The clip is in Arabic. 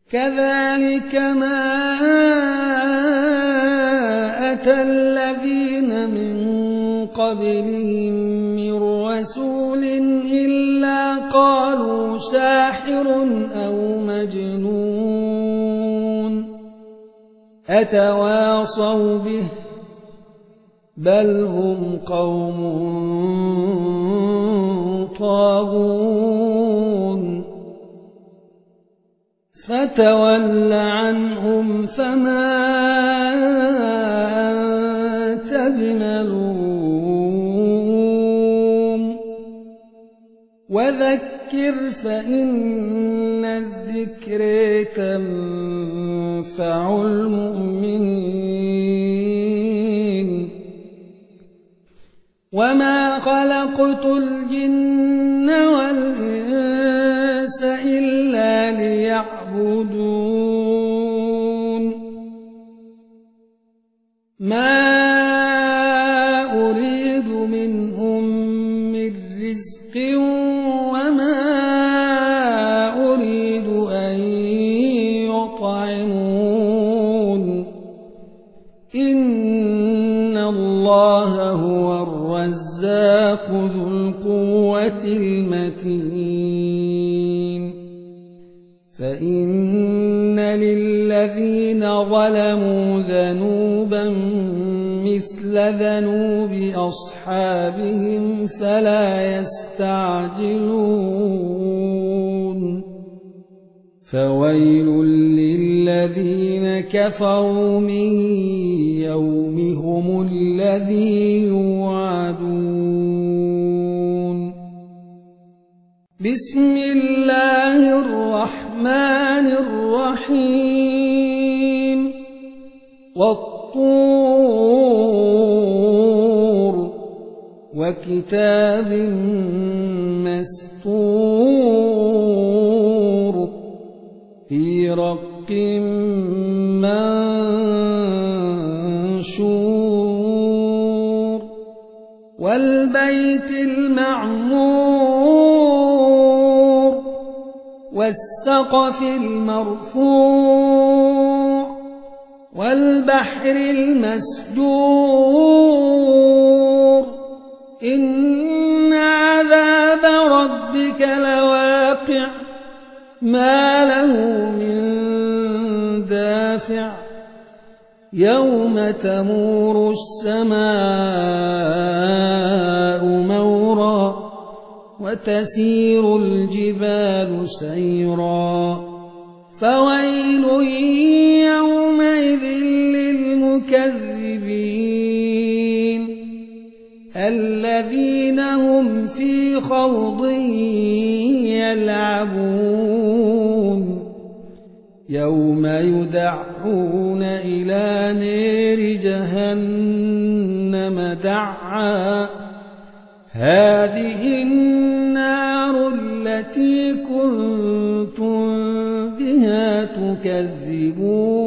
كذلك ما أتى الذين من قبلهم من رسول إلا قالوا ساحر أو مجنون أتواصوا به بل هم قوم طاغون فتول عنهم فما أنت بملوم وذكر فإن الذكر تنفع المؤمنين وما خلقت الجن والإنس إلا ليعبدون ما أريد منهم من رزق وما أريد أن يطعمون إن الله هو الرزاق ذو القوة المتين فإن للذين ظلموا ذنوبا مثل ذنوب أصحابهم فلا يستعجلون فويل للذين كفروا من يومهم الذي يوعدون بسم الله الرحمن الرحيم والطور وكتاب مسطور في رق منشور والبيت المعمور والسقف المرفوع والبحر المسجور إن عذاب ربك لواقع ما له من دافع يوم تمور السماء مورا وتسير الجبال سيرا فويل يومئذ للمكذبين الذين هم في خوض يلعبون يوم يدعون إلى نار جهنم دعا هذه النار التي كنتم بها تكذبون